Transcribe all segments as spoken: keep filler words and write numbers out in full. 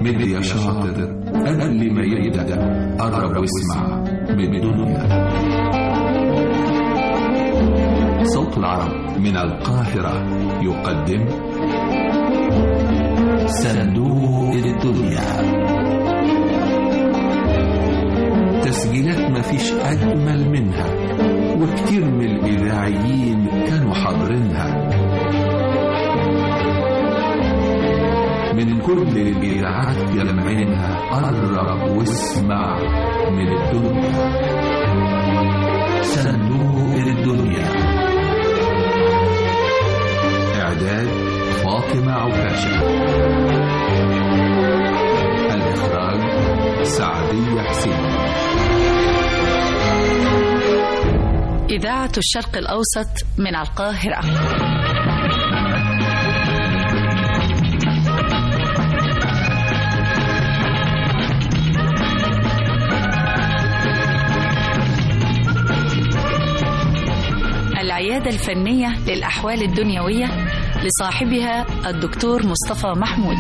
مد يا شاطر قبل ما يبدأ قرب واسمع بالدنيا. صوت العرب من القاهرة يقدم صندوق الدنيا. تسجيلات مفيش أجمل منها، وكتير من الإذاعيين كانوا حاضرينها. من كل الإذاعات جمعينها قرب واسمع من الدنيا. صندوق الدنيا. إعداد فاطمة عكاشة. الإخراج سعدية حسين. إذاعة الشرق الأوسط من القاهرة. العيادة الفنية للأحوال الدنيوية لصاحبها الدكتور مصطفى محمود.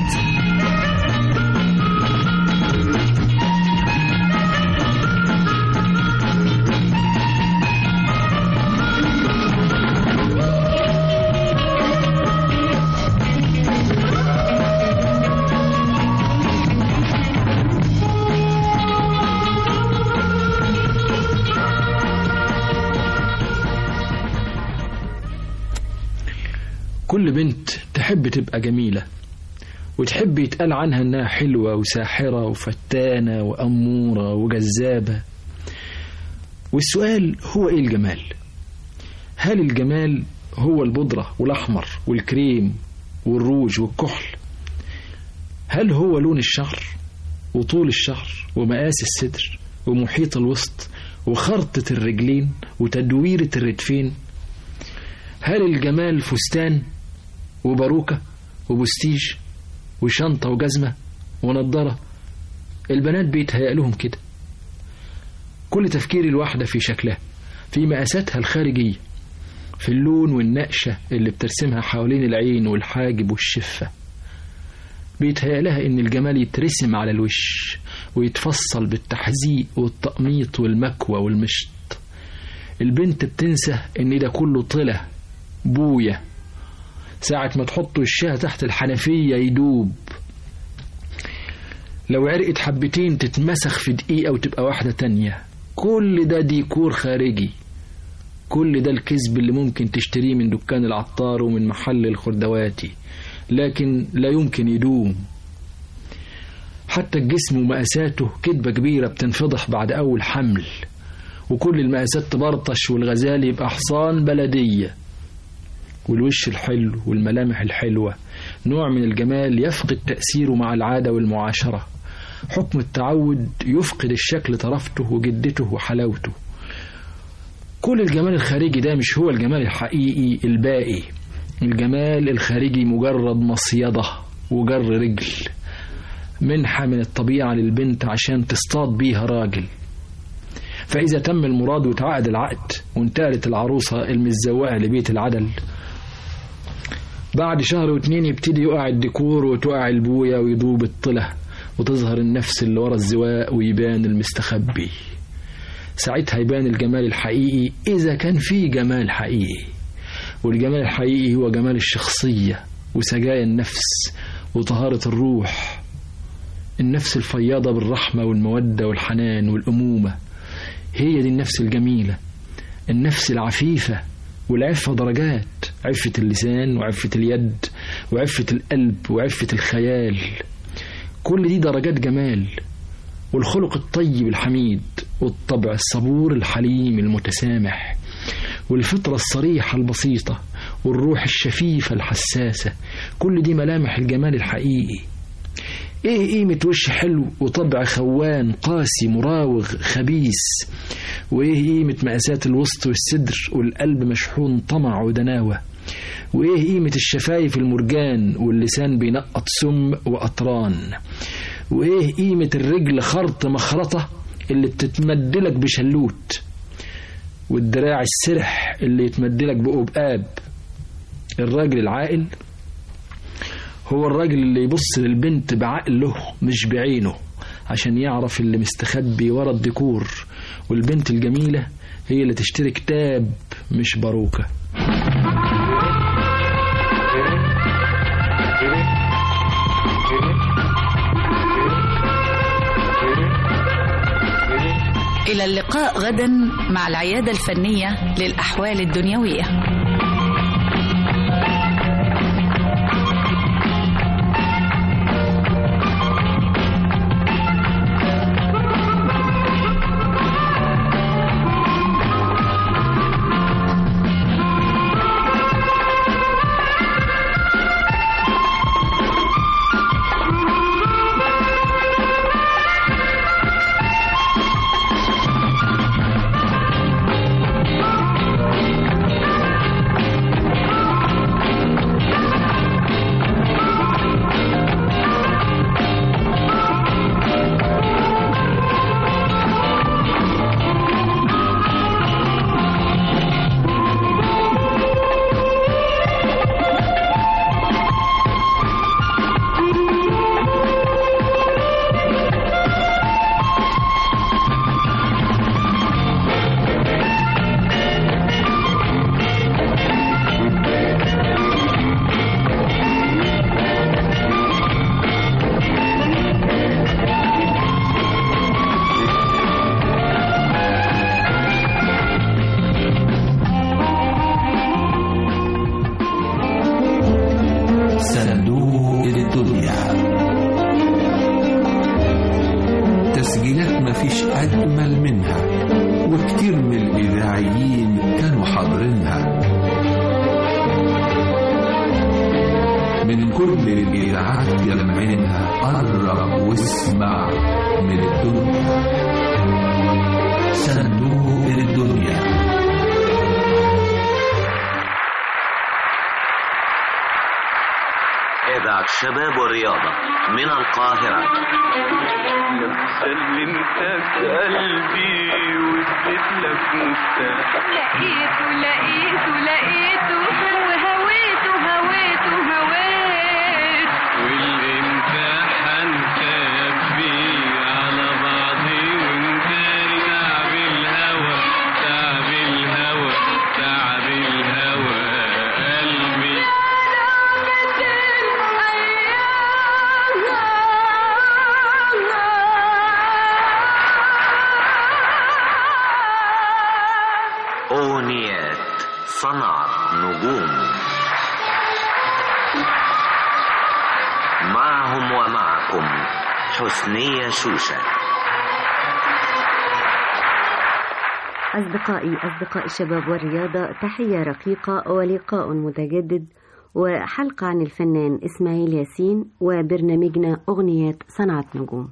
كل بنت تحب تبقى جميلة، وتحب يتقال عنها انها حلوة وساحرة وفتانة وأمورة وجذابة. والسؤال هو ايه الجمال؟ هل الجمال هو البودرة والأحمر والكريم والروج والكحل؟ هل هو لون الشعر وطول الشعر ومقاس الصدر ومحيط الوسط وخرطة الرجلين وتدويرة الردفين؟ هل الجمال فستان وباروكة وبستيج وشنطة وجزمة ونضارة؟ البنات بيتهيأ لهم كده. كل تفكير الواحدة في شكلها، في مقاساتها الخارجية، في اللون والنقشة اللي بترسمها حوالين العين والحاجب والشفة. بيتهيأ لها إن الجمال يترسم على الوش ويتفصل بالتحزيق والتقميط والمكوى والمشط. البنت بتنسى إن ده كله طلة بوية، ساعة ما تحط وشها تحت الحنفية يدوب. لو عرقت حبتين تتمسخ في دقيقة وتبقى واحدة تانية. كل ده ديكور خارجي، كل ده الكذب اللي ممكن تشتريه من دكان العطار ومن محل الخردواتي، لكن لا يمكن يدوم. حتى الجسم ومقاساته كذبة كبيرة بتنفضح بعد أول حمل، وكل المقاسات تبرطش والغزال يبقى حصان بلدية. والوش الحلو والملامح الحلوة نوع من الجمال يفقد تأثيره مع العادة والمعاشرة. حكم التعود يفقد الشكل طرفته وجدته وحلاوته. كل الجمال الخارجي ده مش هو الجمال الحقيقي الباقي. الجمال الخارجي مجرد مصيدة وجر رجل، منحة من الطبيعة للبنت عشان تصطاد بيها راجل. فإذا تم المراد وتعقد العقد وانتقلت العروسة المتزوقة لبيت العدل، بعد شهر واتنين يبتدي يقع الديكور وتقع البوية ويدوب الطلة وتظهر النفس اللي ورا الزواق ويبان المستخبي. ساعتها يبان الجمال الحقيقي إذا كان فيه جمال حقيقي. والجمال الحقيقي هو جمال الشخصية وسجايا النفس وطهارة الروح، النفس الفياضة بالرحمة والمودة والحنان والأمومة. هي دي النفس الجميلة، النفس العفيفة. والعفة درجات، عفة اللسان وعفة اليد وعفة القلب وعفة الخيال. كل دي درجات جمال. والخلق الطيب الحميد والطبع الصبور الحليم المتسامح والفطرة الصريحة البسيطة والروح الشفيفة الحساسة، كل دي ملامح الجمال الحقيقي. ايه قيمة وش حلو وطبع خوان قاسي مراوغ خبيث؟ وايه قيمة مقاسات الوسط والصدر والقلب مشحون طمع ودناوة؟ وايه قيمة الشفايف المرجان واللسان بينقط سم وقطران؟ وايه قيمة الرجل خرط مخرطة اللي بتتمدلك بشلوت؟ والدراع السرح اللي يتمدلك بقبقاب؟ الراجل العاقل هو الراجل اللي يبص للبنت بعقله مش بعينه عشان يعرف اللي مستخبي ورا الديكور، والبنت الجميلة هي اللي تشتري كتاب مش باروكة. إلى اللقاء غدا مع العيادة الفنية للأحوال الدنيوية. تسجيلات مفيش أجمل منها، وكتير من الإذاعيين كانوا حاضرينها من كل الإذاعات جمعينها. قرب واسمع من الدنيا، صندوق الدنيا. إذاعة شباب والرياضة من القاهرة. سلمتك قلبي واديت لك مفتاح، لقيته لقيته لقيته وهويته هويته هويت، والامتحان كبي على بعضي وانتاري تعب الهوى تعب الهوى تعب الهوى قلبي. أغنيات صنعت نجوم، معهم ومعكم حسنية شوشة. أصدقائي أصدقاء الشباب والرياضة، تحية رقيقة ولقاء متجدد وحلقة عن الفنان إسماعيل ياسين وبرنامجنا أغنيات صنعت نجوم.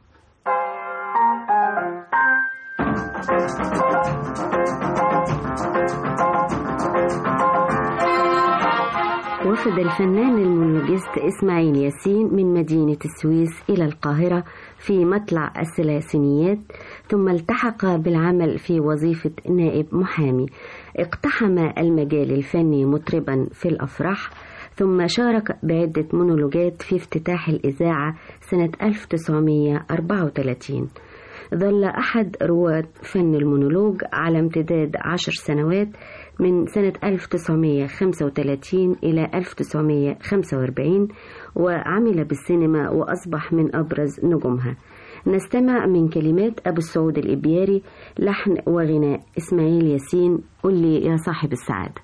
وفد الفنان المونولوجيست إسماعيل ياسين من مدينة السويس إلى القاهرة في مطلع الثلاثينيات، ثم التحق بالعمل في وظيفة نائب محامي. اقتحم المجال الفني مطربا في الأفراح، ثم شارك بعدة مونولوجات في افتتاح الإذاعة سنة ألف وتسعمائة وأربعة وثلاثين. ظل أحد رواد فن المونولوج على امتداد عشر سنوات من سنة ألف وتسعمائة وخمسة وثلاثين إلى ألف وتسعمائة وخمسة وأربعين، وعمل بالسينما وأصبح من أبرز نجومها. نستمع من كلمات أبو السعود الإبياري، لحن وغناء إسماعيل ياسين، قل لي يا صاحب السعادة.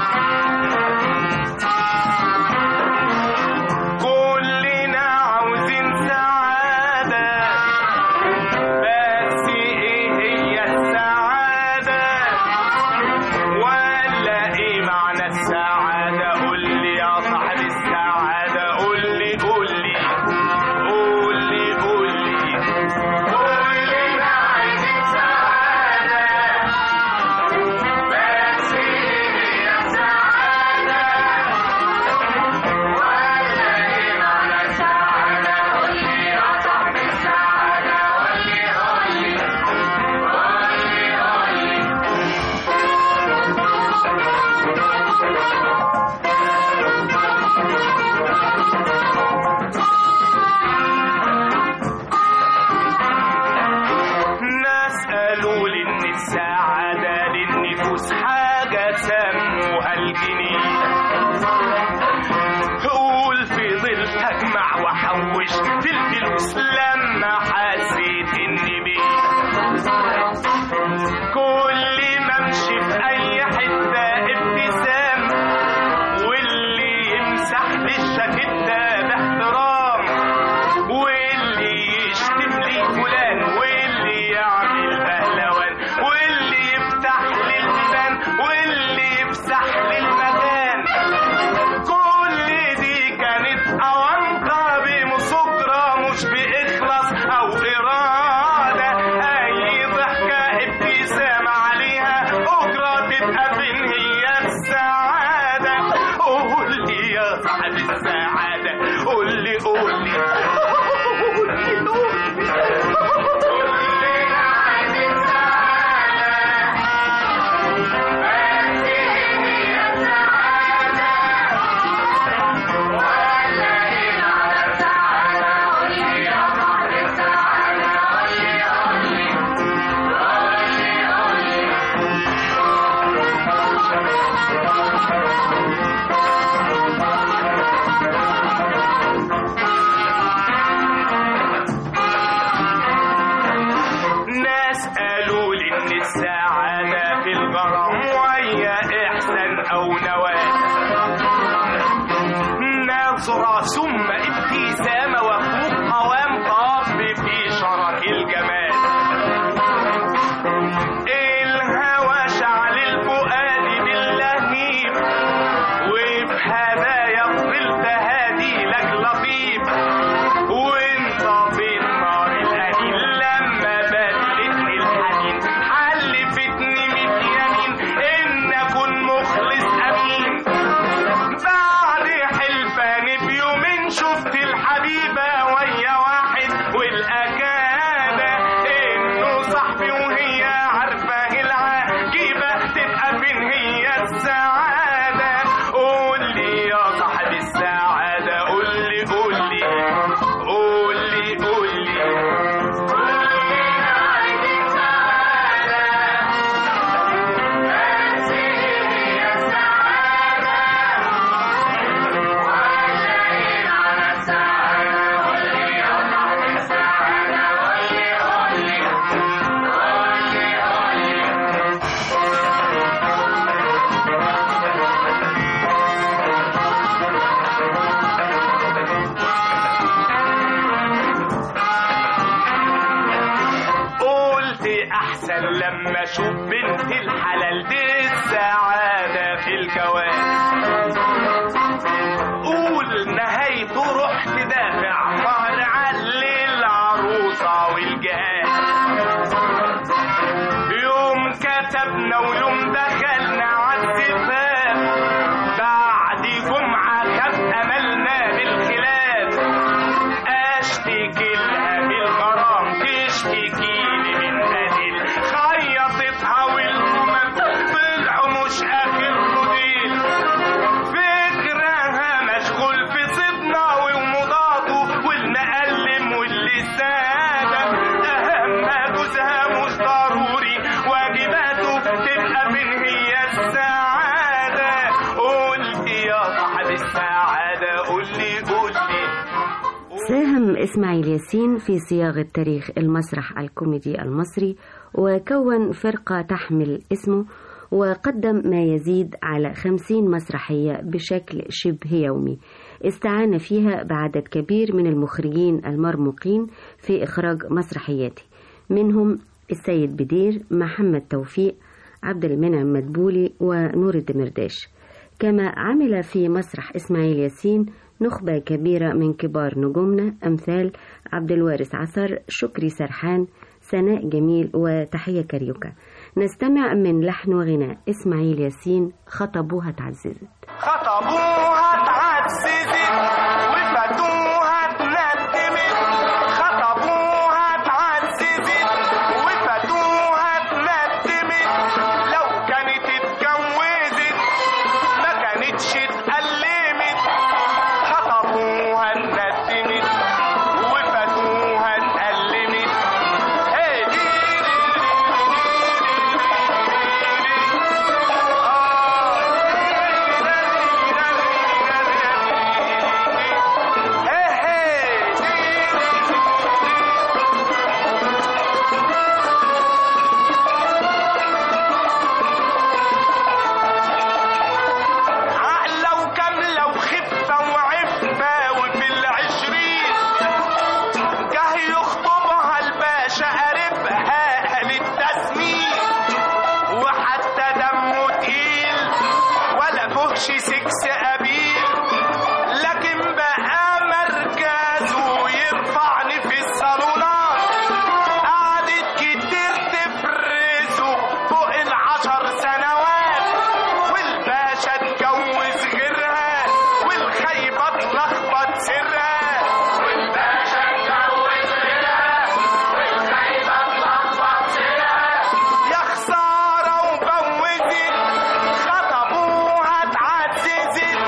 كلنا عاوزين ناس قالوا لي ان السعادة في الغرام وهي احسان او نواه، نظرة ثم ابتسامة وفوق قوام طاب في شرك الجمال، الهوى شعل الفؤاد باللهيب وفي هدايا فضلت هادي لك لطيف، وانت في النار الأنين لما بدلتني الحنين حلفتني ميت يمين ان اكون مخلص امين، بعد حلفان بيومين شفت الحبيبة ويا واحد والاكابة انه صاحبي وهي عارفة العجيبة تبقى فين هي السعادة، قول لي يا صاحب السعادة قول لي قول لي قول لي قول لي قول لي عايز السعادة بس هي السعادة وشاهد على السعادة، قول لي يا صاحب السعادة قول لي قول لي قول لي قول لي قلت احسن لما اشوف بنت الحلال دي السعادة في الجواز، قول نهايته رحت دافع مهر علي العروسة والجهاز، يوم كتبنا ويوم دخلنا عالزفاف بعد جمعة خاب املنا بالخلاف، اشتكي لها بالغرام تشتكي لي من بديل، خيطتها والهمم طلعوا مش اخر موديل، فكرها مشغول في صدنا ومضاده والمقلم واللي سادة، اهم جوزها مش ضروري واجباته تبقى فين هي السعادة، قول لي يا صاحب السعادة قول لي قول لي. ساهم إسماعيل ياسين في صياغة تاريخ المسرح الكوميدي المصري، وكون فرقة تحمل اسمه، وقدم ما يزيد على خمسين مسرحية بشكل شبه يومي، استعان فيها بعدد كبير من المخرجين المرموقين في إخراج مسرحياته، منهم السيد بدير، محمد توفيق، عبد المنعم مدبولي، ونور الدمرداش. كما عمل في مسرح إسماعيل ياسين نخبة كبيرة من كبار نجومنا أمثال عبد الوارث عصر، شكري سرحان، سناء جميل، وتحية كاريوكا. نستمع من لحن وغناء إسماعيل ياسين خطبوها اتعززت. خطبوها اتعززت وفاتوها اتندمت، خطبوها اتعززت وفاتوها اتندمت، لو كانت اتجوزت ما كانتش اتألمت، خطبوها اتندمت وفاتوها اتألمت، هي دي ماشي سكس قبيل، لكن بقى مركزه يرفعني في الصالونات، قعدت كتير تفرزه فوق العشر سنوات، والباشا اتجوز غيرها والخيبة اتلخبط سرها، والباشا اتجوز غيرها والخيبة اتلخبط سرها، يا خسارة وجوزت خطبوها اتعززت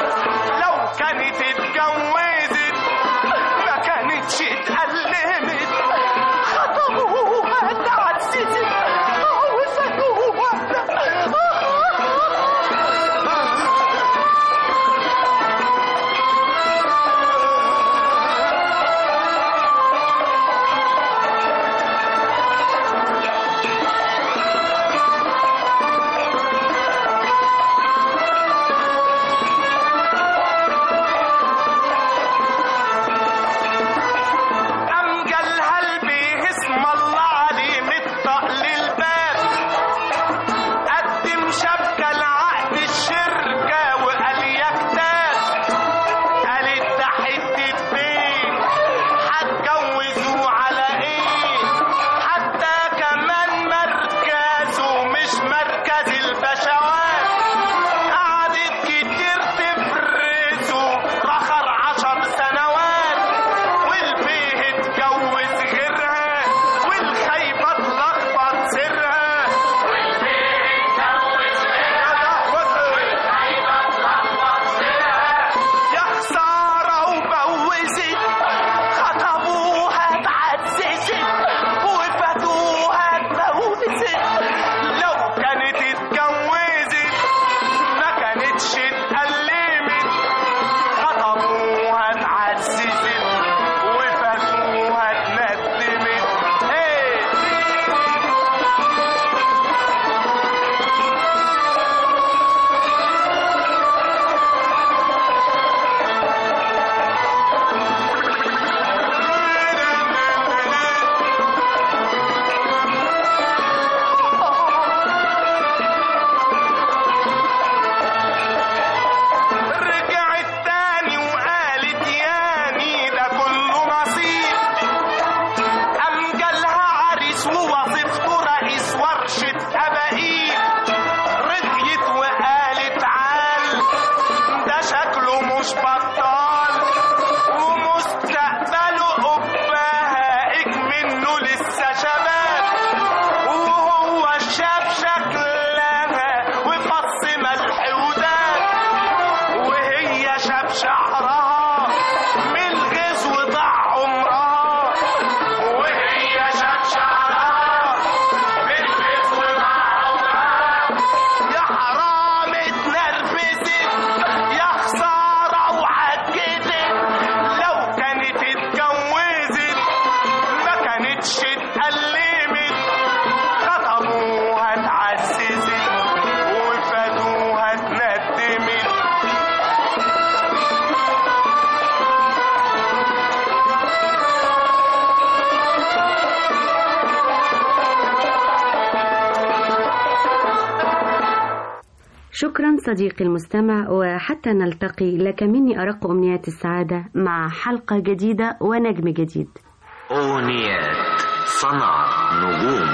شكرا صديقي المستمع، وحتى نلتقي لك مني أرق أمنيات السعادة مع حلقة جديدة ونجم جديد. أغنيات صنع نجوم،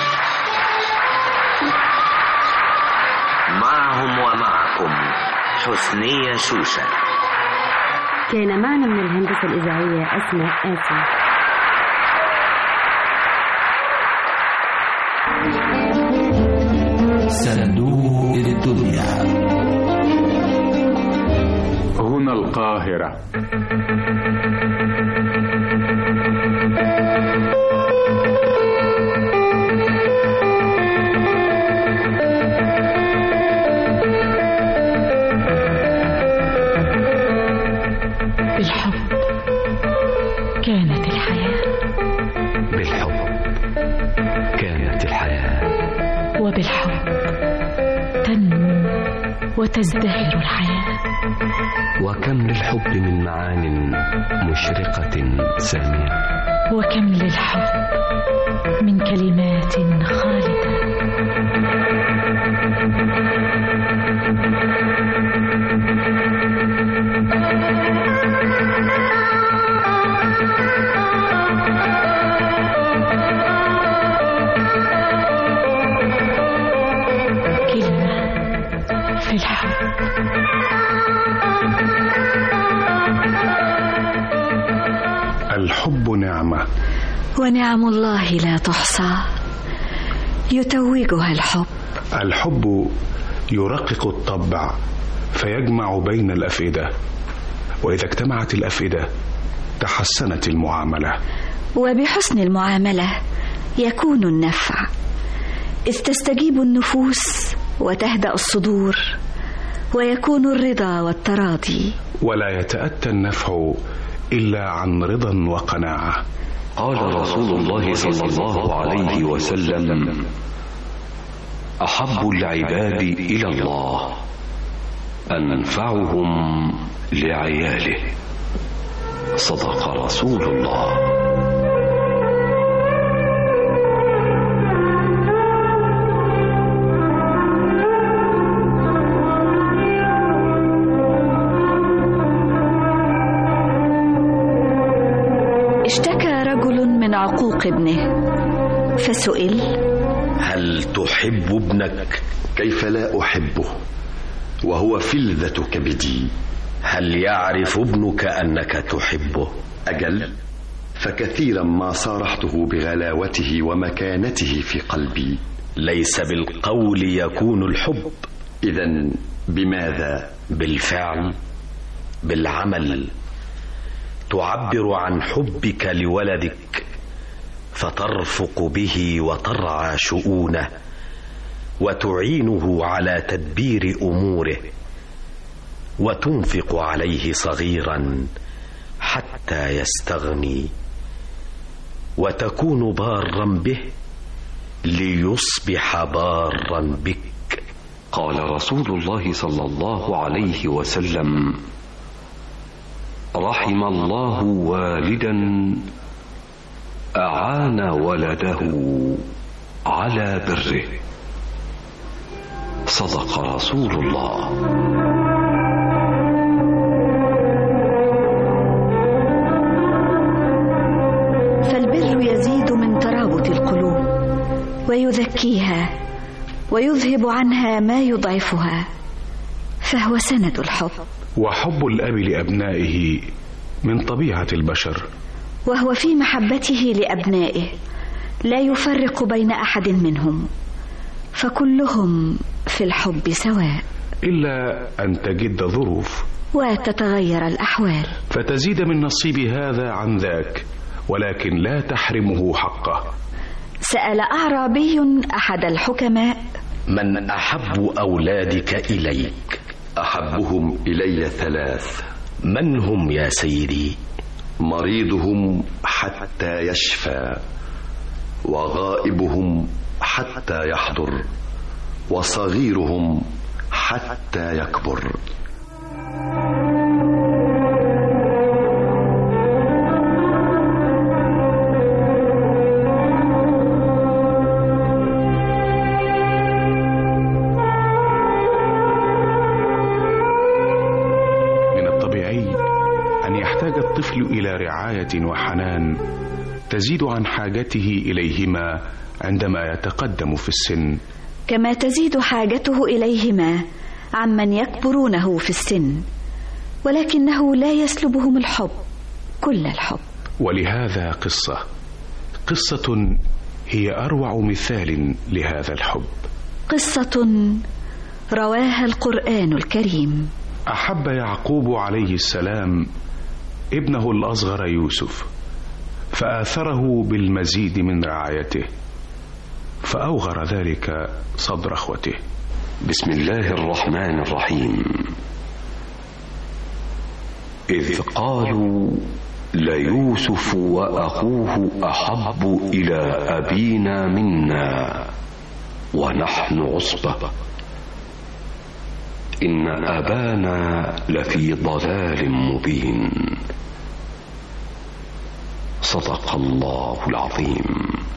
معهم ومعكم حسنية شوشة. كان معنا من الهندسة الإذاعية أسماء آسم. صندوق الدنيا. هنا القاهرة. بالحب كانت الحياة، بالحب كانت الحياة، وبالحب تنمو وتزدهر الحياة. وكم للحب من معان مشرقة سامية، وكم للحب من كلمات خالدة. كلمة في الحب. الحب نعمة، ونعم الله لا تحصى، يتوجها الحب. الحب يرقق الطبع فيجمع بين الأفئدة، وإذا اجتمعت الأفئدة تحسنت المعاملة، وبحسن المعاملة يكون النفع، إذ تستجيب النفوس وتهدأ الصدور، ويكون الرضا والتراضي. ولا يتأتى النفع إلا عن رضا وقناعة. قال رسول الله صلى الله عليه وسلم: أحب العباد إلى الله أنفعهم لعياله. صدق رسول الله. اشتكى رجل من عقوق ابنه فسئل: هل تحب ابنك؟ كيف لا أحبه وهو فلذة كبدي. هل يعرف ابنك أنك تحبه؟ أجل، فكثيرا ما صارحته بغلاوته ومكانته في قلبي. ليس بالقول يكون الحب. إذن بماذا؟ بالفعل، بالعمل. تعبر عن حبك لولدك، فترفق به وترعى شؤونه، وتعينه على تدبير أموره، وتنفق عليه صغيرا حتى يستغني، وتكون بارا به ليصبح بارا بك. قال رسول الله صلى الله عليه وسلم: رحم الله والدا أعان ولده على بره. صدق رسول الله. فالبر يزيد من ترابط القلوب ويذكيها ويذهب عنها ما يضعفها، فهو سند الحب. وحب الأب لأبنائه من طبيعة البشر، وهو في محبته لأبنائه لا يفرق بين أحد منهم، فكلهم في الحب سواء، إلا أن تجد ظروف وتتغير الأحوال فتزيد من نصيب هذا عن ذاك، ولكن لا تحرمه حقه. سأل أعرابي أحد الحكماء: من أحب أولادك إليك؟ أحبهم إلي ثلاث. من هم يا سيدي؟ مريضهم حتى يشفى، وغائبهم حتى يحضر، وصغيرهم حتى يكبر. الطفل إلى رعاية وحنان تزيد عن حاجته إليهما عندما يتقدم في السن، كما تزيد حاجته إليهما عمن يكبرونه في السن، ولكنه لا يسلبهم الحب كل الحب. ولهذا قصة قصة هي أروع مثال لهذا الحب، قصة رواها القرآن الكريم. أحب يعقوب عليه السلام ابنه الأصغر يوسف، فآثره بالمزيد من رعايته، فأوغر ذلك صدر أخوته. بسم الله الرحمن الرحيم. إذ قالوا ليوسف وأخوه أحب إلى أبينا منا ونحن عصبة إن أبانا لفي ضلال مبين. صدق الله العظيم.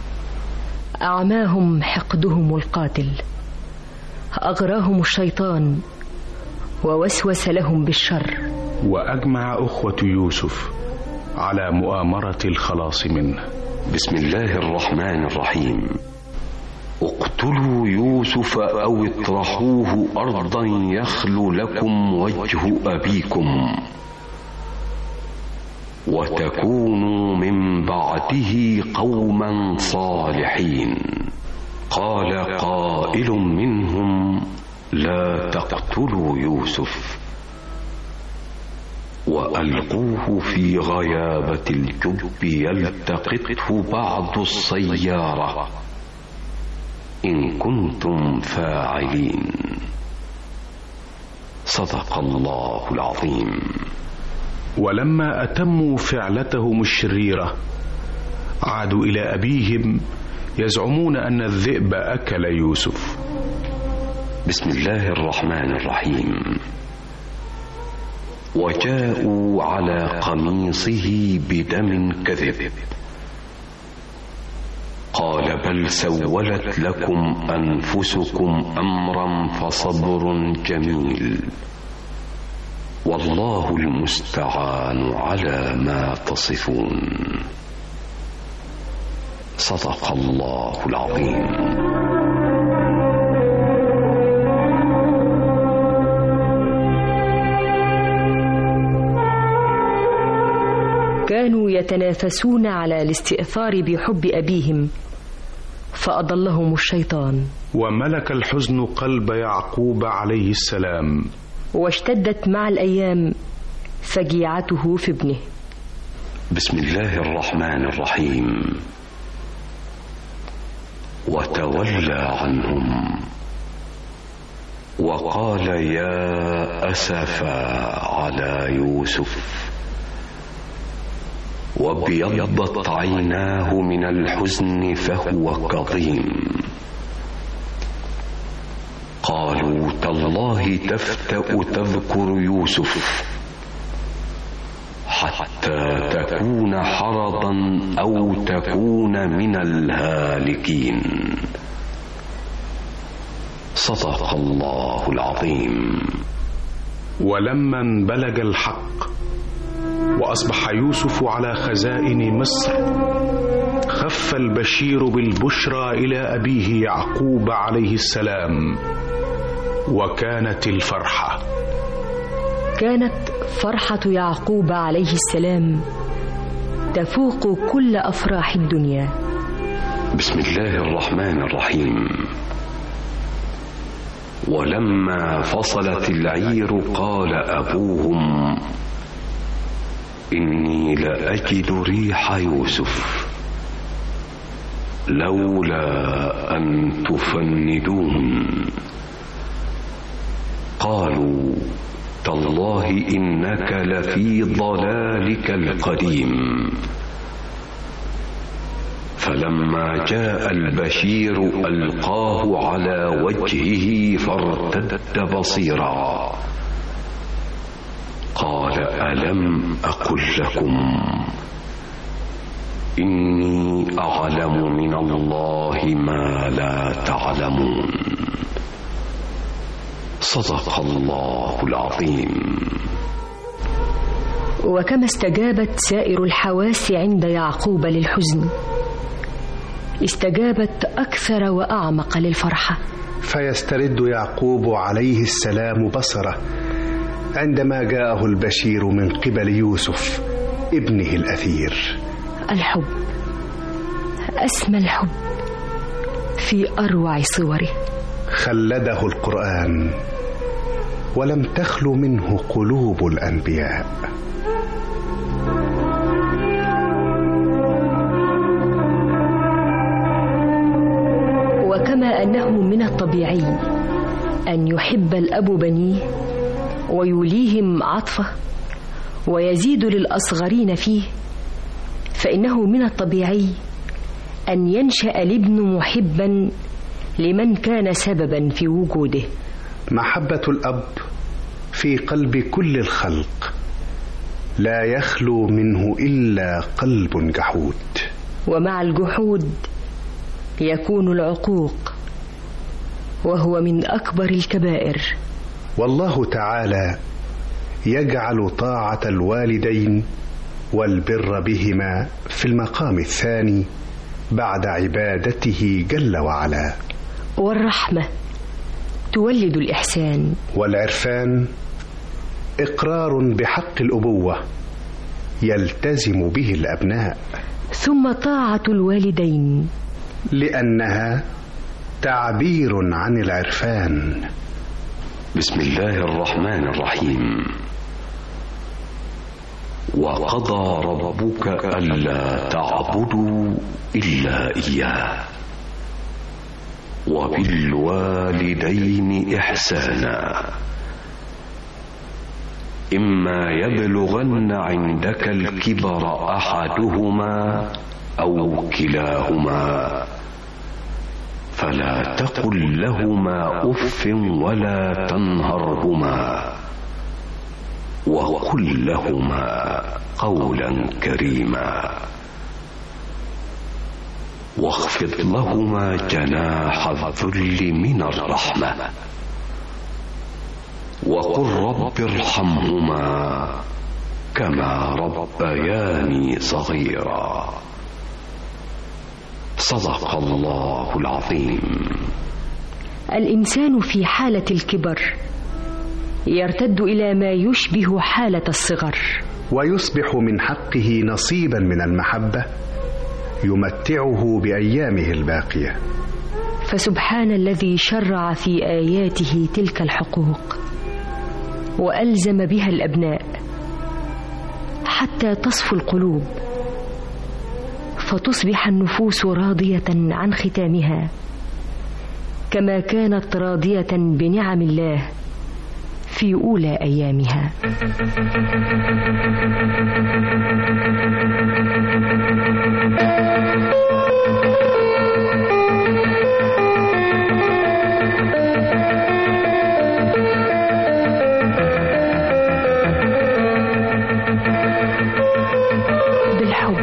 أعماهم حقدهم القاتل، أغراهم الشيطان ووسوس لهم بالشر. وأجمع أخوة يوسف على مؤامرة الخلاص منه. بسم الله الرحمن الرحيم. اقتلوا يوسف أو اطرحوه أرضا يخل لكم وجه أبيكم وتكونوا من بعده قوما صالحين. قال قائل منهم لا تقتلوا يوسف وألقوه في غيابة الجب يلتقطه بعض السيارة إن كنتم فاعلين. صدق الله العظيم. ولما أتموا فعلتهم الشريرة عادوا إلى أبيهم يزعمون أن الذئب أكل يوسف. بسم الله الرحمن الرحيم. وجاءوا على قميصه بدم كذب قال بل سولت لكم أنفسكم أمرا فصبر جميل والله المستعان على ما تصفون. صدق الله العظيم. كانوا يتنافسون على الاستئثار بحب أبيهم فأضلهم الشيطان. وملك الحزن قلب يعقوب عليه السلام، واشتدت مع الأيام فجيعته في ابنه. بسم الله الرحمن الرحيم. وتولى عنهم وقال يا أسفا على يوسف وابيضت عيناه من الحزن فهو كظيم. قالوا تالله تفتأ تذكر يوسف حتى تكون حرضا أو تكون من الهالكين. صدق الله العظيم. ولما انبلج الحق وأصبح يوسف على خزائن مصر خف البشير بالبشرى إلى أبيه يعقوب عليه السلام، وكانت الفرحة كانت فرحة يعقوب عليه السلام تفوق كل أفراح الدنيا. بسم الله الرحمن الرحيم. ولما فصلت العير قال أبوهم إني لأجد ريح يوسف لولا أن تفندون. قالوا تالله إنك لفي ضلالك القديم. فلما جاء البشير ألقاه على وجهه فارتد بصيرا قال ألم أقل لكم إني أعلم من الله ما لا تعلمون. صدق الله العظيم. وكما استجابت سائر الحواس عند يعقوب للحزن، استجابت أكثر وأعمق للفرحة. فيسترد يعقوب عليه السلام بصره عندما جاءه البشير من قبل يوسف ابنه الأثير. الحب، أسمى الحب في أروع صوره، خلده القرآن ولم تخل منه قلوب الأنبياء. وكما أنه من الطبيعي أن يحب الأب بنيه ويوليهم عطفه ويزيد للأصغرين فيه، فإنه من الطبيعي أن ينشأ الابن محبا لمن كان سببا في وجوده. محبة الأب في قلب كل الخلق، لا يخلو منه إلا قلب جحود، ومع الجحود يكون العقوق، وهو من أكبر الكبائر. والله تعالى يجعل طاعة الوالدين والبر بهما في المقام الثاني بعد عبادته جل وعلا. والرحمة تولد الإحسان، والعرفان إقرار بحق الأبوة يلتزم به الأبناء. ثم طاعة الوالدين لأنها تعبير عن العرفان. بسم الله الرحمن الرحيم. وقضى ربك ألا تعبدوا إلا إياه وبالوالدين إحسانا إما يبلغن عندك الكبر أحدهما أو كلاهما فلا تقل لهما أف ولا تنهرهما وقل لهما قولا كريما واخفض لهما جناح الذل من الرحمة وقل رب ارحمهما كما ربياني صغيرا. صدق الله العظيم. الإنسان في حالة الكبر يرتد إلى ما يشبه حالة الصغر، ويصبح من حقه نصيبا من المحبة يمتعه بأيامه الباقية. فسبحان الذي شرع في آياته تلك الحقوق وألزم بها الأبناء حتى تصفو القلوب فتصبح النفوس راضية عن ختامها كما كانت راضية بنعم الله في أولى أيامها. بالحب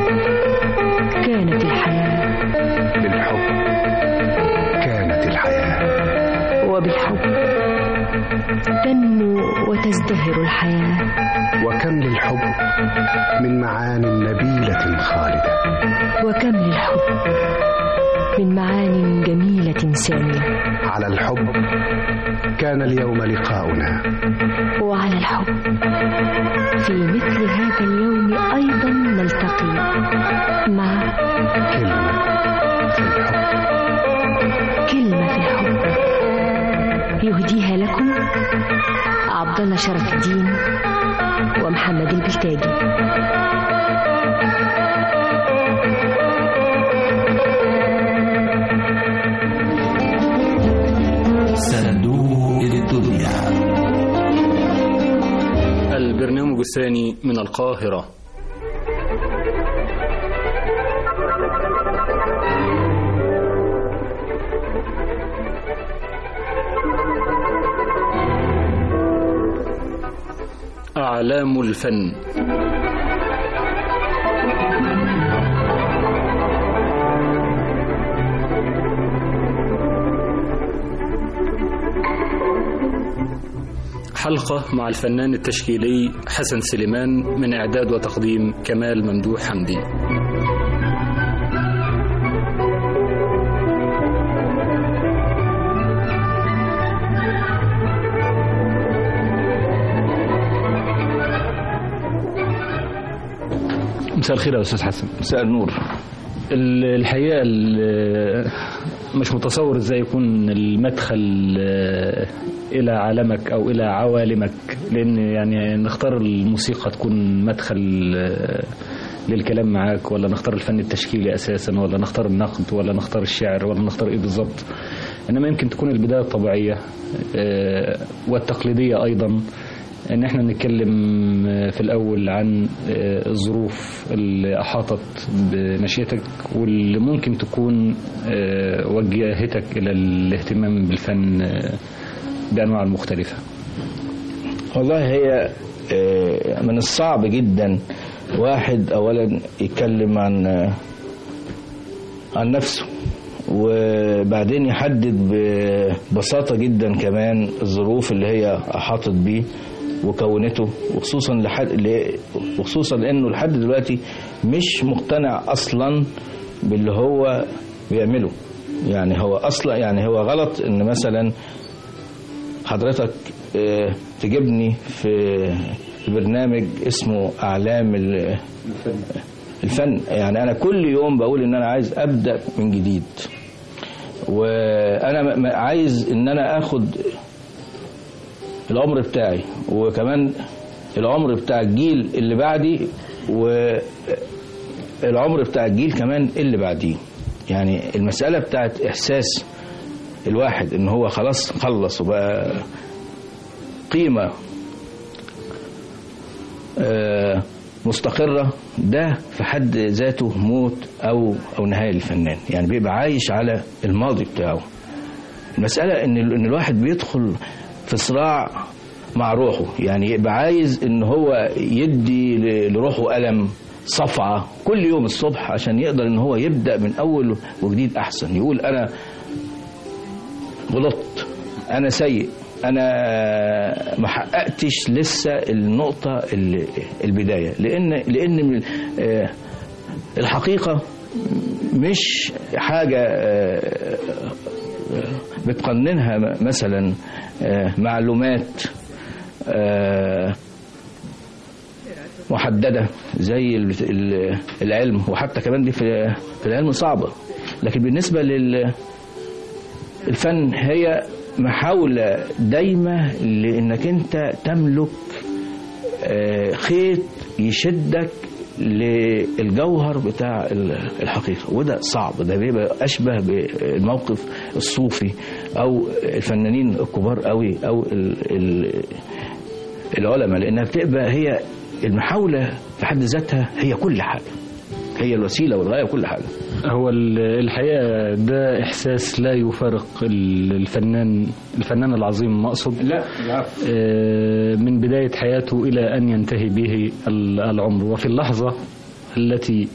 كانت الحياة، بالحب كانت الحياة، وبالحب تنمو وتزدهر الحياة. وكم للحب من معان نبيلة خالدة، وكم للحب من معان جميلة سامية. على الحب كان اليوم لقاؤنا، وعلى الحب في مثل هذا اليوم أيضا نلتقي مع كلمة في الحب. كلمة في الحب يهديها لكم عبد الله شرف الدين ومحمد البلتاجي. صندوق الدنيا، البرنامج الثاني من القاهرة. أعلام الفن. حلقة مع الفنان التشكيلي حسن سليمان، من إعداد وتقديم كمال ممدوح حمدي. مساء الخير يا أستاذ حسن. مساء النور. الحقيقة مش متصور ازاي يكون المدخل إلى عالمك أو إلى عوالمك، لأن يعني نختار الموسيقى تكون مدخل للكلام معاك، ولا نختار الفن التشكيلي أساسا، ولا نختار النقد، ولا نختار الشعر، ولا نختار إيه بالظبط. إنما يمكن تكون البداية الطبيعية والتقليدية أيضا ان احنا نتكلم في الاول عن الظروف اللي احاطت بنشأتك واللي ممكن تكون وجهتك الى الاهتمام بالفن بانواع المختلفة. والله هي من الصعب جدا واحد اولا يتكلم عن عن نفسه، وبعدين يحدد ببساطة جدا كمان الظروف اللي هي احاطت بيه وكونته، وخصوصا لحد وخصوصا لانه لحد دلوقتي مش مقتنع اصلا باللي هو بيعمله. يعني هو اصلا يعني هو غلط ان مثلا حضرتك تجيبني في برنامج اسمه اعلام الفن. يعني انا كل يوم بقول ان انا عايز ابدا من جديد، وانا عايز ان انا اخد العمر بتاعي وكمان العمر بتاع الجيل اللي بعدي والعمر بتاع الجيل كمان اللي بعديه. يعني المسألة بتاعت إحساس الواحد إن هو خلاص خلص وبقى قيمة مستقرة، ده في حد ذاته موت أو أو نهاية الفنان. يعني بيبقى عايش على الماضي بتاعه. المسألة إن إن الواحد بيدخل في صراع مع روحه، يعني يبقى عايز ان هو يدي لروحه ألم صفعة كل يوم الصبح عشان يقدر ان هو يبدأ من اول وجديد احسن. يقول انا غلطت، انا سيء، انا ما حققتش لسه النقطة البداية، لان لان الحقيقة مش حاجة بتقننها مثلا معلومات محددة زي العلم، وحتى كمان دي في العلم صعبة. لكن بالنسبة للفن هي محاولة دايمة لأنك أنت تملك خيط يشدك للجوهر بتاع الحقيقة، وده صعب. ده بيبقى أشبه بالموقف الصوفي أو الفنانين الكبار قوي أو العلماء، لأنها بتبقى هي المحاولة في حد ذاتها هي كل حاجة، هي الوسيلة والغاية وكل حاجة. هو الحقيقة ده إحساس لا يفارق الفنان الفنان العظيم مقصد، لا من بداية حياته إلى أن ينتهي به العمر، وفي اللحظة التي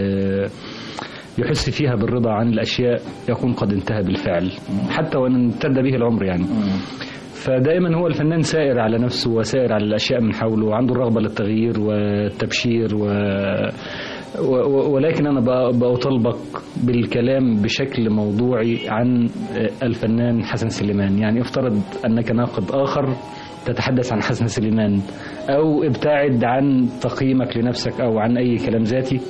يحس فيها بالرضا عن الأشياء يكون قد انتهى بالفعل، حتى وأن امتد به العمر يعني. فدائما هو الفنان سائر على نفسه وسائر على الأشياء من حوله، وعنده الرغبة للتغيير والتبشير و... ولكن أنا بأطلبك بالكلام بشكل موضوعي عن الفنان حسن سليمان. يعني افترض أنك ناقد آخر تتحدث عن حسن سليمان، أو ابتعد عن تقييمك لنفسك أو عن أي كلام ذاتي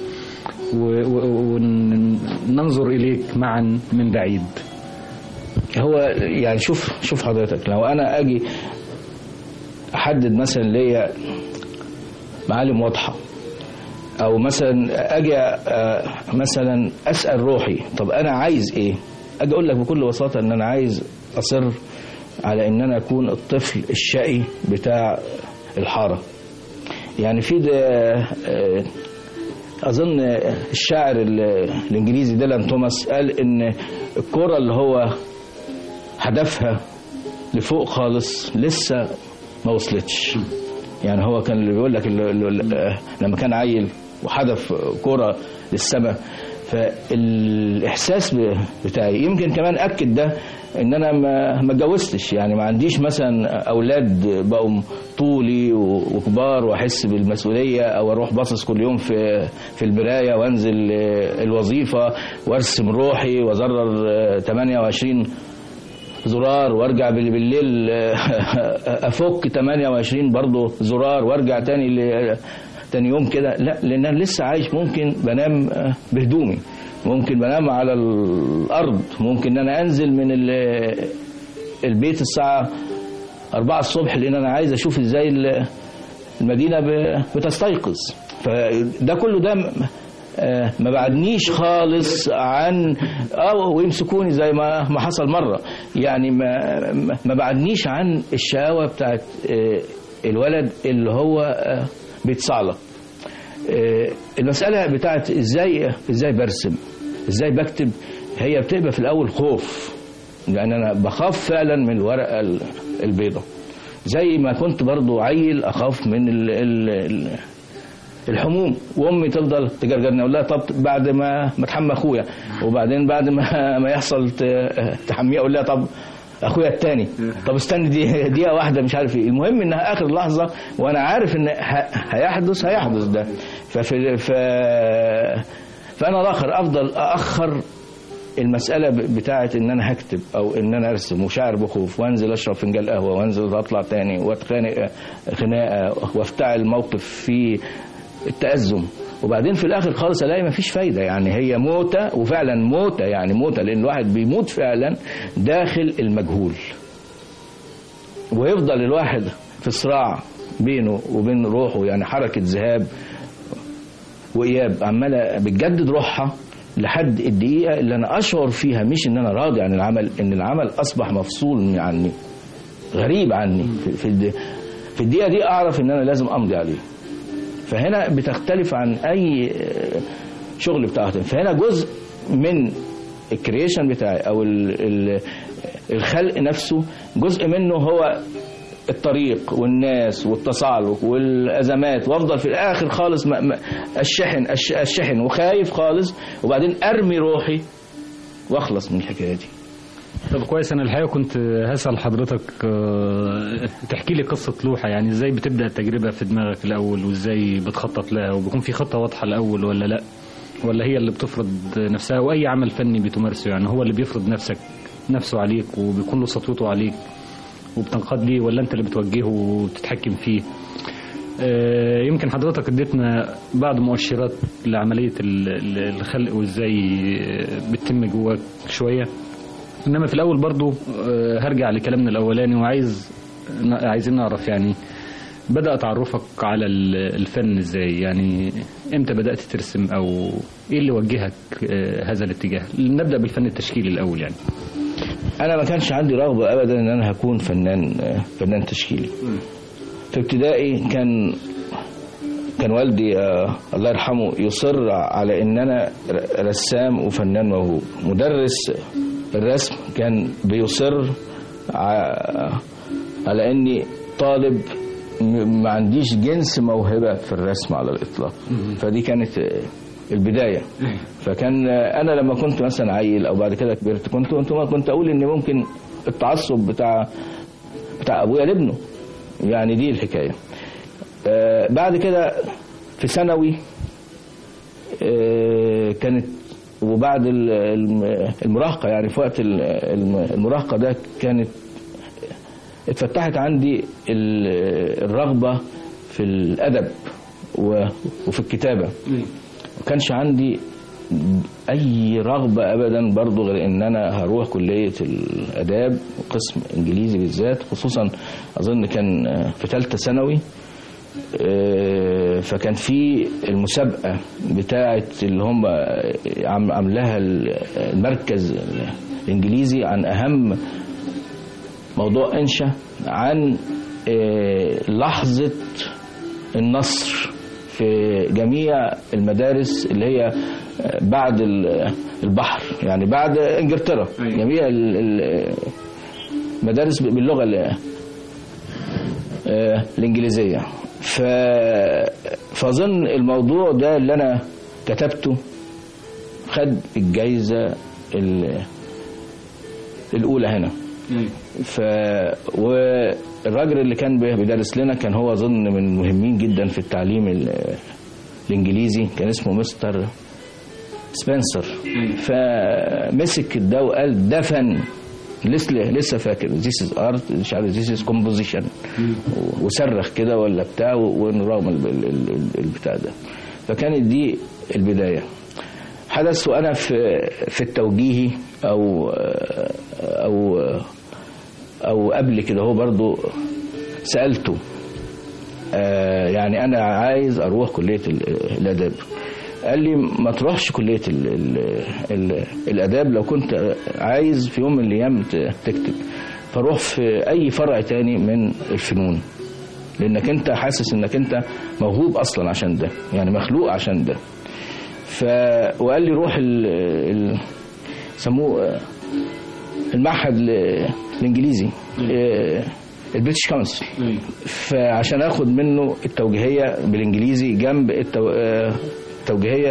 وننظر إليك معا من بعيد. هو يعني شوف شوف حضرتك، لو أنا أجي أحدد مثلا ليا معالم واضحة، او مثلا اجي مثلا اسال روحي طب انا عايز ايه، اجي اقول لك بكل بساطه ان انا عايز اصر على ان انا اكون الطفل الشقي بتاع الحاره. يعني في ده اظن الشاعر الانجليزي ديلان توماس قال ان الكره اللي هو هدفها لفوق خالص لسه ما وصلتش. يعني هو كان اللي بيقول لك لما كان عيل وحدف كرة للسماء فالاحساس بتاعي يمكن كمان اكد ده ان انا ما ما اتجوزتش، يعني ما عنديش مثلا اولاد بقوا طولي وكبار واحس بالمسؤوليه، او اروح باصص كل يوم في في المرايه وانزل الوظيفه وارسم روحي وازرر ثمانية وعشرين زرار وارجع بالليل افك ثمانية وعشرين برضه زرار وارجع تاني تاني يوم كده. لا، لان انا لسه عايش، ممكن بنام بهدومي، ممكن بنام على الارض، ممكن ان انا انزل من البيت الساعه أربعة الصبح لان انا عايز اشوف ازاي المدينه بتستيقظ. فده كله ده ما بعدنيش خالص عن اه ويمسكوني زي ما ما حصل مره، يعني ما ما بعدنيش عن الشقاوه بتاعت الولد اللي هو بيتصعلق. المساله بتاعت ازاي ازاي برسم، ازاي بكتب، هي بتبقى في الاول خوف، لان انا بخاف فعلا من الورقه البيضاء، زي ما كنت برضو عيل اخاف من ال ال الحموم، وامي تفضل تجرجرني اقول لها طب بعد ما ما تحمى اخويا، وبعدين بعد ما ما يحصل تحميه اقول لها طب اخويا الثاني، طب استني دي دقيقه واحده مش عارف ايه. المهم انها اخر لحظه وانا عارف ان هيحدث هيحدث ده. ففي ف فانا الاخر افضل ااخر المساله بتاعه ان انا هكتب او ان انا ارسم وشاعر بخوف، وانزل اشرب فنجان قهوه وانزل اطلع تاني واتخانق خناقه وافتعل موقف في التأزم، وبعدين في الاخر خالص الاقي مفيش فايده، يعني هي موتة، وفعلا موتة، يعني موتة، لان الواحد بيموت فعلا داخل المجهول، ويفضل الواحد في صراع بينه وبين روحه، يعني حركه ذهاب واياب عماله بتجدد روحها لحد الدقيقه اللي انا اشعر فيها مش ان انا راضي عن العمل، ان العمل اصبح مفصول عني، غريب عني. في في الدقيقه دي اعرف ان انا لازم امضي عليه. فهنا بتختلف عن اي شغل بتاعتي. فهنا جزء من الكرييشن بتاعي او الخلق نفسه، جزء منه هو الطريق والناس والتصالح والازمات، وافضل في الاخر خالص الشحن الشحن وخايف خالص، وبعدين ارمي روحي واخلص من الحكايه دي. طب كويس. انا الحقيقه كنت هسأل حضرتك تحكي لي قصه لوحه، يعني ازاي بتبدا التجربه في دماغك الاول، وازاي بتخطط لها، وبيكون في خطه واضحه الاول ولا لا، ولا هي اللي بتفرض نفسها؟ واي عمل فني بتمارسه يعني هو اللي بيفرض نفسك نفسه عليك وبيكون له سطوته عليك وبتنقاد ليه، ولا انت اللي بتوجهه وبتتحكم فيه؟ يمكن حضرتك اديتنا بعض مؤشرات لعمليه الخلق وازاي بتتم جواك شويه، انما في الاول برضو هرجع لكلامنا الاولاني، وعايز عايزين نعرف يعني بدأ تعرفك على الفن ازاي، يعني امتى بدأت ترسم، او ايه اللي وجهك هذا الاتجاه؟ نبدأ بالفن التشكيلي الاول. يعني انا ما كانش عندي رغبة ابدا ان انا هكون فنان فنان تشكيلي. في ابتدائي كان كان والدي الله يرحمه يصر على ان انا رسام وفنان موهوب. مدرس الرسم كان بيصر على اني طالب ما عنديش جنس موهبة في الرسم على الإطلاق. فدي كانت البداية. فكان أنا لما كنت مثلا عيل أو بعد كده كبرت كنت كنت كنت أقول إن ممكن التعصب بتاع بتاع أبويا لابنه، يعني دي الحكاية. بعد كده في ثانوي كانت، وبعد المراهقة، يعني في وقت المراهقة ده كانت اتفتحت عندي الرغبة في الأدب وفي الكتابة. ما كانش عندي أي رغبة أبدا برضو غير إن أنا هروح كلية الآداب وقسم إنجليزي بالذات، خصوصا أظن كان في ثالثة ثانوي. فكان في المسابقة بتاعة اللي هم عملها المركز الإنجليزي عن أهم موضوع انشا عن لحظة النصر في جميع المدارس اللي هي بعد البحر، يعني بعد انجلترا، جميع المدارس باللغة الانجليزية. فاظن الموضوع ده اللي انا كتبته خد الجايزة الأولى هنا. ف والراجل اللي كان بيدرس لنا كان هو أظن من المهمين جدا في التعليم الإنجليزي، كان اسمه مستر سبنسر. فمسك ده وقال ده فن، لسه لسه فاكر this is art مش عارف this is composition، وصرخ كده ولا بتاع ونرام البتاع ده. فكانت دي البداية. حدث وأنا في في التوجيهي أو أو أو قبل كده هو برضو سألته يعني أنا عايز أروح كلية الآداب. قال لي ما تروحش كلية ال ال ال الآداب، لو كنت عايز في يوم من الأيام تكتب فروح في أي فرع تاني من الفنون، لأنك أنت حاسس أنك أنت موهوب أصلا عشان ده، يعني مخلوق عشان ده. ف وقال لي روح ال ال سموه المعهد الإنجليزي البريتش كونسل، فعشان اخد منه التوجيهية بالإنجليزي جنب التو... التوجيهية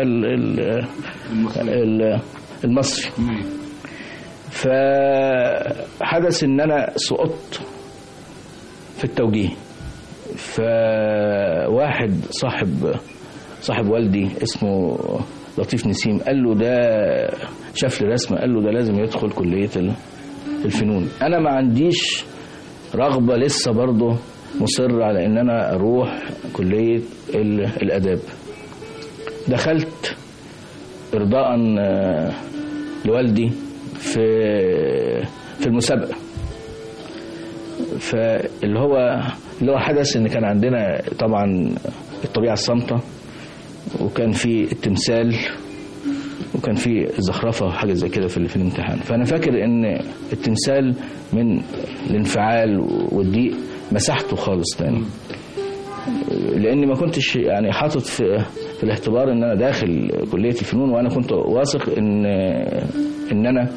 المصري. فحدث ان انا سقطت في التوجيه. فواحد صاحب صاحب والدي اسمه لطيف نسيم قال له ده شاف لي رسمة، قال له ده لازم يدخل كلية الفنون. انا ما عنديش رغبة، لسه برضه مصر على ان انا اروح كلية الآداب. دخلت ارضاء لوالدي في في المسابقة. فاللي هو اللي هو حدث ان كان عندنا طبعا الطبيعة الصامتة، وكان في التمثال، وكان في الزخرفة وحاجة زي كده في الامتحان. فانا فاكر ان التمثال من الانفعال والضيق مسحته خالص تاني، لاني ما كنتش يعني حاطط في في الاعتبار ان انا داخل كلية الفنون، وانا كنت واثق ان ان انا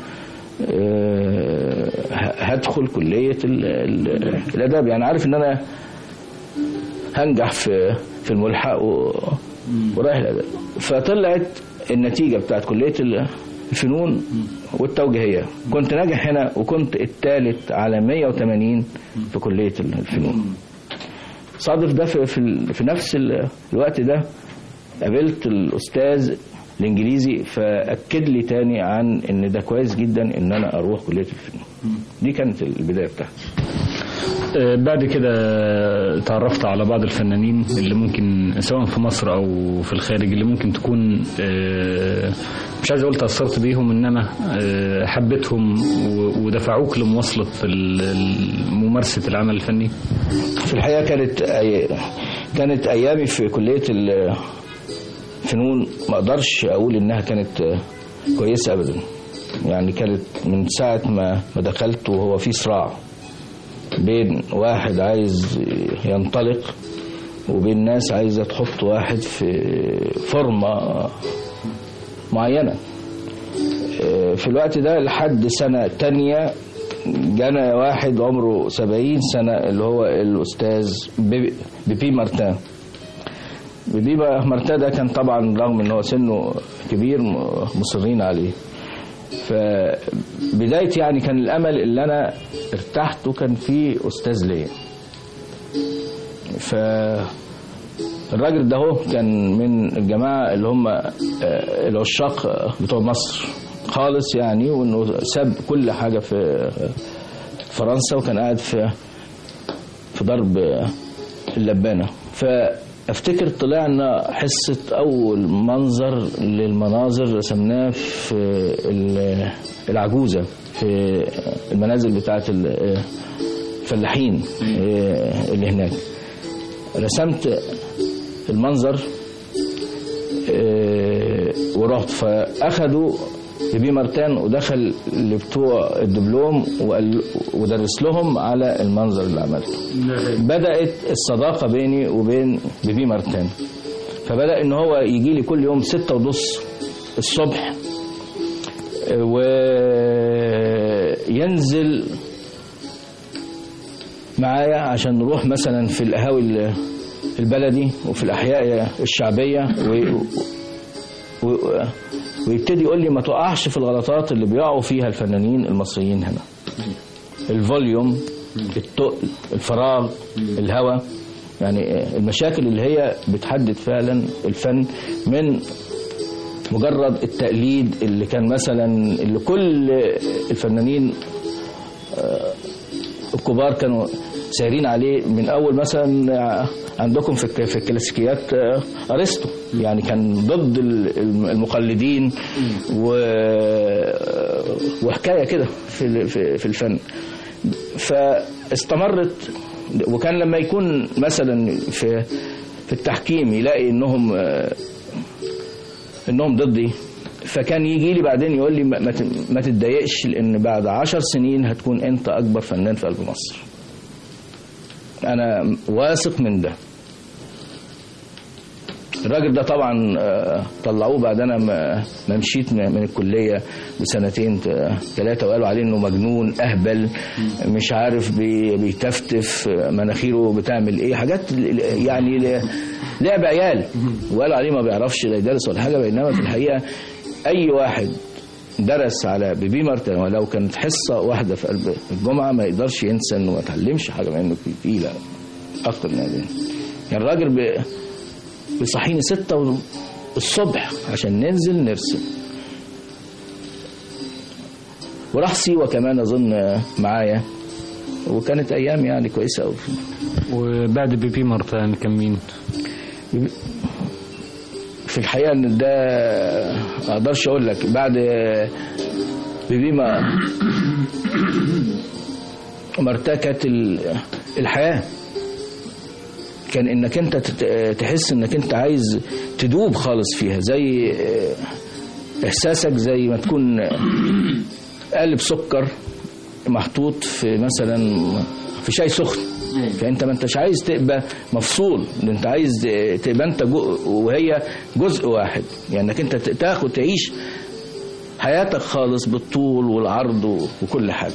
هدخل كلية الآداب، يعني عارف ان انا هنجح في في الملحق ورايح الآداب. فطلعت النتيجة بتاعت كلية الفنون والتوجيهية، كنت ناجح هنا وكنت الثالث على مية وثمانين في كلية الفنون. صادف ده في, في, في نفس الوقت ده قابلت الأستاذ الإنجليزي، فأكد لي تاني عن إن ده كويس جدا إن أنا أروح كلية الفنون. دي كانت البداية بتاعتي. بعد كده تعرفت على بعض الفنانين اللي ممكن سواء في مصر أو في الخارج اللي ممكن تكون مش عايز أقول تأثرت بيهم، إنما حبيتهم ودفعوك لمواصلة ممارسة العمل الفني. في الحقيقة كانت كانت أيامي في كلية الفنون ما أقدرش أقول إنها كانت كويسة أبدا. يعني كانت من ساعة ما دخلت وهو في صراع بين واحد عايز ينطلق وبين ناس عايزة تحط واحد في فورمة معينة. في الوقت ده لحد سنة تانية جانا واحد عمره سبعين سنة اللي هو الأستاذ بيبي مارتان. بيبي مارتان ده كان طبعا رغم ان هو سنه كبير مصرين عليه. فبداية يعني كان الأمل اللي أنا ارتحته كان في أستاذ ليا. فالراجل ده هو كان من الجماعة اللي هم العشاق بتوع مصر خالص يعني، وإنه ساب كل حاجة في فرنسا وكان قاعد في في ضرب اللبانة. فافتكر طلعنا حصة أول منظر للمناظر رسمناه في العجوزة في المنازل بتاعة الفلاحين اللي هناك. رسمت المنظر ورحت، فأخدوا بيبي مارتان ودخل لبتوع الدبلوم ودرس لهم على المنظر اللي عملته. بدأت الصداقة بيني وبين بيبي مارتان. فبدأ ان هو يجي لي كل يوم ستة ونص الصبح وينزل معايا عشان نروح مثلا في القهاوي البلدي وفي الأحياء الشعبية و... و... ويبتدي يقول لي ما تقعش في الغلطات اللي بيقعوا فيها الفنانين المصريين هنا. الفوليوم، التقل، الفراغ، الهوى، يعني المشاكل اللي هي بتحدد فعلا الفن من مجرد التقليد اللي كان مثلا اللي كل الفنانين الكبار كانوا سايرين عليه، من اول مثلا عندكم في في الكلاسيكيات ارسطو، يعني كان ضد المقلدين وحكايه كده في في الفن. فاستمرت، وكان لما يكون مثلا في في التحكيم يلاقي انهم انهم ضدي، فكان يجي لي بعدين يقول لي ما تتضايقش لان بعد عشر سنين هتكون انت اكبر فنان في قلب مصر. انا واثق من ده. الراجل ده طبعا طلعوه بعد انا ما مشيت من الكليه بسنتين ثلاثه، وقالوا عليه انه مجنون اهبل مش عارف بيتفتف مناخيره بتعمل ايه، حاجات يعني لعب عيال، وقالوا عليه ما بيعرفش لا يدرس ولا حاجه. بينما في الحقيقه اي واحد درس على بيبي مارتن ولو كانت حصه واحده في قلب الجمعه ما يقدرش ينسى انه ما اتعلمش حاجه، مع انه فيه لا اكتر من هذا. يعني الراجل بيصحيني ستة الصبح عشان ننزل نرسم، وراح سيوة كمان أظن معايا، وكانت أيام يعني كويسة أوي. وبعد بيبي مارتن كان مين؟ في الحقيقة إن ده ما أقدرش أقول لك. بعد بيبي ما مرتكت الحياة، كان انك انت تحس انك انت عايز تدوب خالص فيها، زي احساسك زي ما تكون قالب سكر محطوط في مثلا في شاي سخن، فانت ما انتش عايز تبقى مفصول، انت عايز تبقى انت وهي جزء واحد، يعني انك انت تاخد تعيش حياتك خالص بالطول والعرض وكل حاجه.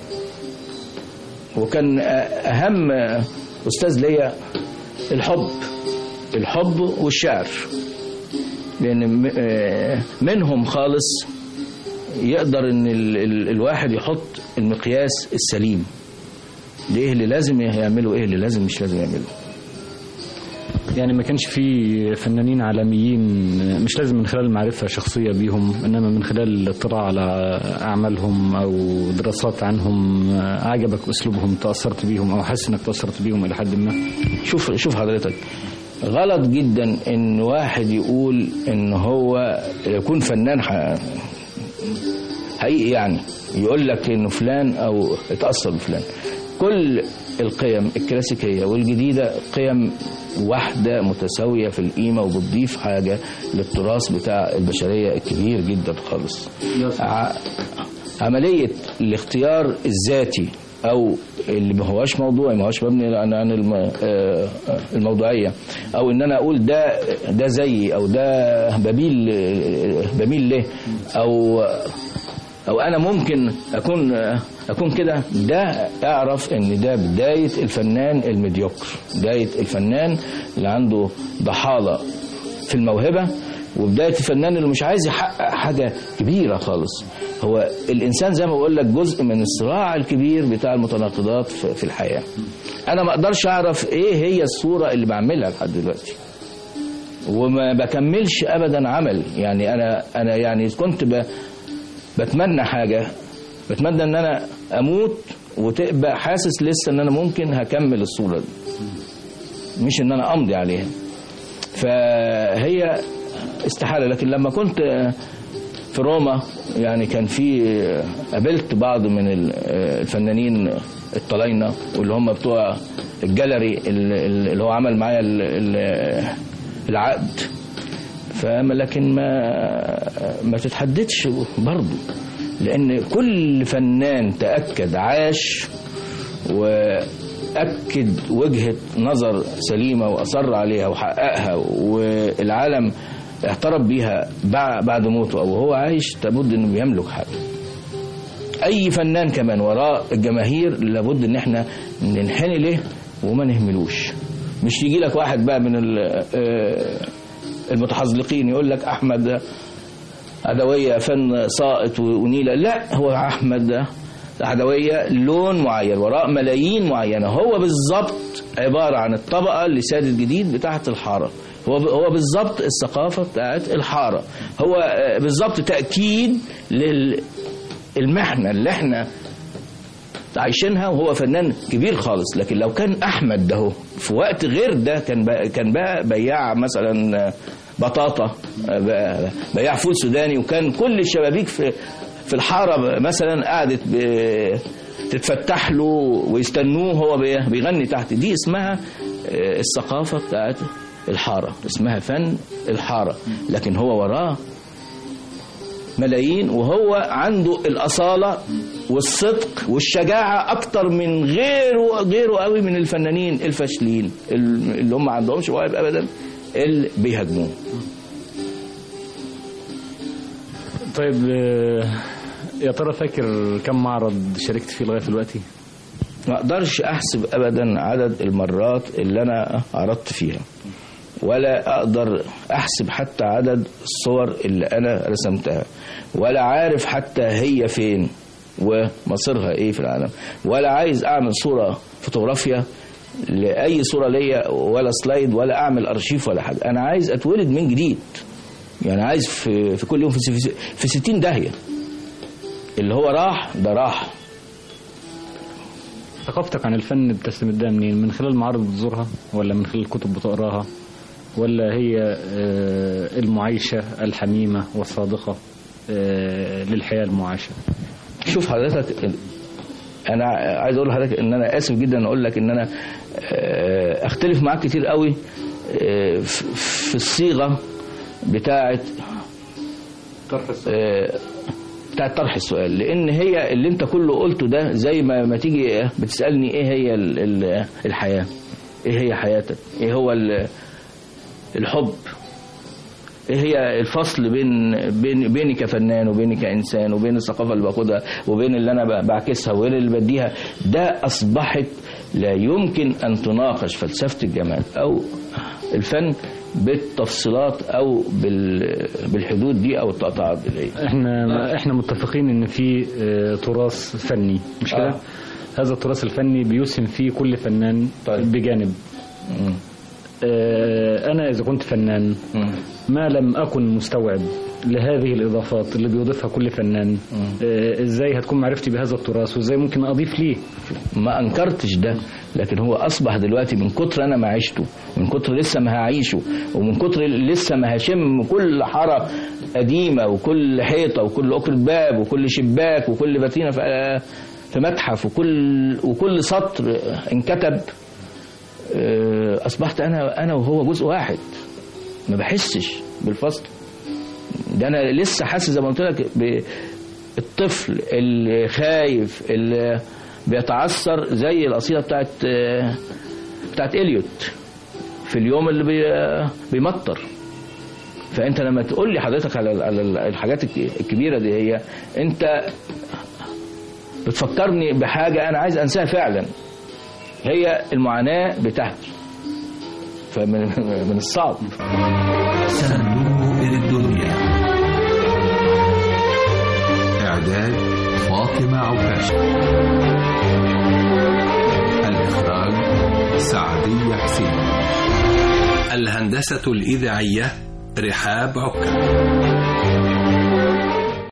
وكان اهم استاذ ليا الحب الحب والشعر، لأن منهم خالص يقدر ان الواحد يحط المقياس السليم لإيه اللي لازم يعمله، إيه اللي لازم مش لازم يعمله. يعني ما كانش في فنانين عالميين مش لازم من خلال معرفة شخصية بيهم، إنما من خلال الاطلاع على أعمالهم أو دراسات عنهم عجبك أسلوبهم، تأثرت بيهم أو حاسس إنك تأثرت بيهم إلى حد ما؟ شوف شوف حضرتك، غلط جدا إن واحد يقول إن هو يكون فنان حقيقي، يعني يقول لك إنه فلان أو اتأثر بفلان. كل القيم الكلاسيكية والجديدة قيم واحدة متساوية في القيمة، وبتضيف حاجة للتراث بتاع البشرية الكبير جدا خالص. ع... عملية الاختيار الذاتي أو اللي ما هواش موضوعي، ما هواش مبني عن عن الم... الموضوعية، أو إن أنا أقول ده ده زيي أو ده بميل بميل له، أو أو أنا ممكن أكون أكون كده، ده أعرف إن ده بداية الفنان الميديوكر، بداية الفنان اللي عنده ضحالة في الموهبة، وبداية الفنان اللي مش عايز يحقق حاجة كبيرة خالص. هو الإنسان زي ما بقول لك جزء من الصراع الكبير بتاع المتناقضات في الحياة. أنا ما أقدرش أعرف إيه هي الصورة اللي بعملها لحد دلوقتي، وما بكملش أبدا عمل. يعني أنا أنا يعني كنت ب بتمنى حاجة، بتمنى ان انا اموت وتبقى حاسس لسه ان انا ممكن هكمل الصورة دي، مش ان انا امضي عليها. فهي استحالة. لكن لما كنت في روما يعني كان في قابلت بعض من الفنانين الطلاينة واللي هم بتوع الجاليري اللي هو عمل معايا العقد، فما لكن ما ما تتحددش برضه، لأن كل فنان تأكد عاش وأكد وجهة نظر سليمة وأصر عليها وحققها، والعالم اعترف بيها بعد موته أو هو عايش، لابد أنه بيملك حاجة. أي فنان كمان وراء الجماهير لابد أن احنا ننحني له وما نهملوش. مش يجي لك واحد بقى من المتحزلقين يقول لك أحمد عدوية فن ساقط ونيلة، لا، هو أحمد ده عدوية لون معين وراء ملايين معينة. هو بالظبط عبارة عن الطبقة اللي سادت جديد بتاعت الحارة، هو هو بالظبط الثقافة بتاعت الحارة، هو بالظبط تأكيد للمحنة اللي احنا عايشينها. وهو فنان كبير خالص، لكن لو كان أحمد ده في وقت غير ده كان بقى كان بقى بياع مثلا بطاطا، بياع فول سوداني، وكان كل الشبابيك في في الحارة مثلا قعدت تتفتح له ويستنوه هو بيغني تحت. دي اسمها الثقافة بتاعت الحارة، اسمها فن الحارة. لكن هو وراه ملايين، وهو عنده الأصالة والصدق والشجاعة أكتر من غيره غيره قوي من الفنانين الفاشلين اللي هم ما عندهمش مواهب أبدا اللي بيهاجموه. طيب يا ترى فاكر كم معرض شاركت فيه لغاية دلوقتي؟ ما اقدرش احسب ابدا عدد المرات اللي انا عرضت فيها، ولا اقدر احسب حتى عدد الصور اللي انا رسمتها، ولا عارف حتى هي فين ومصيرها ايه في العالم، ولا عايز اعمل صورة فوتوغرافيا لاي صورة ليا ولا سلايد ولا اعمل ارشيف ولا حاجة. انا عايز اتولد من جديد، يعني عايز في, في كل يوم في, في ستين داهية. اللي هو راح ده راح. ثقافتك عن الفن بتستمدها منين؟ من خلال المعارض بتزورها، ولا من خلال الكتب بتقراها، ولا هي المعايشة الحميمة والصادقة للحياة المعاشة؟ شوف حضرتك، أنا عايز أقول لحضرتك إن أنا آسف جدا أقول لك إن أنا أختلف معاك كتير قوي في الصيغة بتاعة طرح السؤال، بتاعة طرح السؤال، لأن هي اللي أنت كله قلته ده زي ما ما تيجي بتسألني إيه هي الحياة، إيه هي حياتك، إيه هو الحب، إيه هي الفصل بين بين بيني كفنان وبيني كإنسان وبين الثقافة اللي باخدها وبين اللي أنا بعكسها وبين اللي بديها. ده أصبحت لا يمكن أن تناقش فلسفة الجمال أو الفن بالتفصيلات او بالحدود دي او التقاطعات دي. احنا احنا متفقين ان في تراث فني، مش كده؟ آه. هذا التراث الفني بيسهم فيه كل فنان طيب. بجانب. م. انا اذا كنت فنان م. ما لم اكن مستوعب لهذه الاضافات اللي بيضيفها كل فنان، ازاي هتكون معرفتي بهذا التراث وازاي ممكن اضيف ليه؟ ما انكرتش ده، لكن هو اصبح دلوقتي من كتر انا ما عشته، من كتر لسه ما هعيشه، ومن كتر لسه ما هشم كل حاره قديمه وكل حيطه وكل اكرة باب وكل شباك وكل فاتينه في متحف وكل وكل سطر انكتب، اصبحت انا انا وهو جزء واحد، ما بحسش بالفصل ده. انا لسه حاسس زي ما قلت لك بالطفل اللي خايف اللي بيتعثر، زي القصيده بتاعت بتاعت إليوت في اليوم اللي بي بيمطر. فانت لما تقول لي حضرتك على على الحاجات الكبيره دي، هي انت بتفكرني بحاجه انا عايز انساها فعلا، هي المعاناه بتاعتي. فمن من الصعب. صندوق الدنيا، إعداد فاطمة عكاشة، الإخراج سعدية حسين، الهندسة الإذاعية رحاب عكا.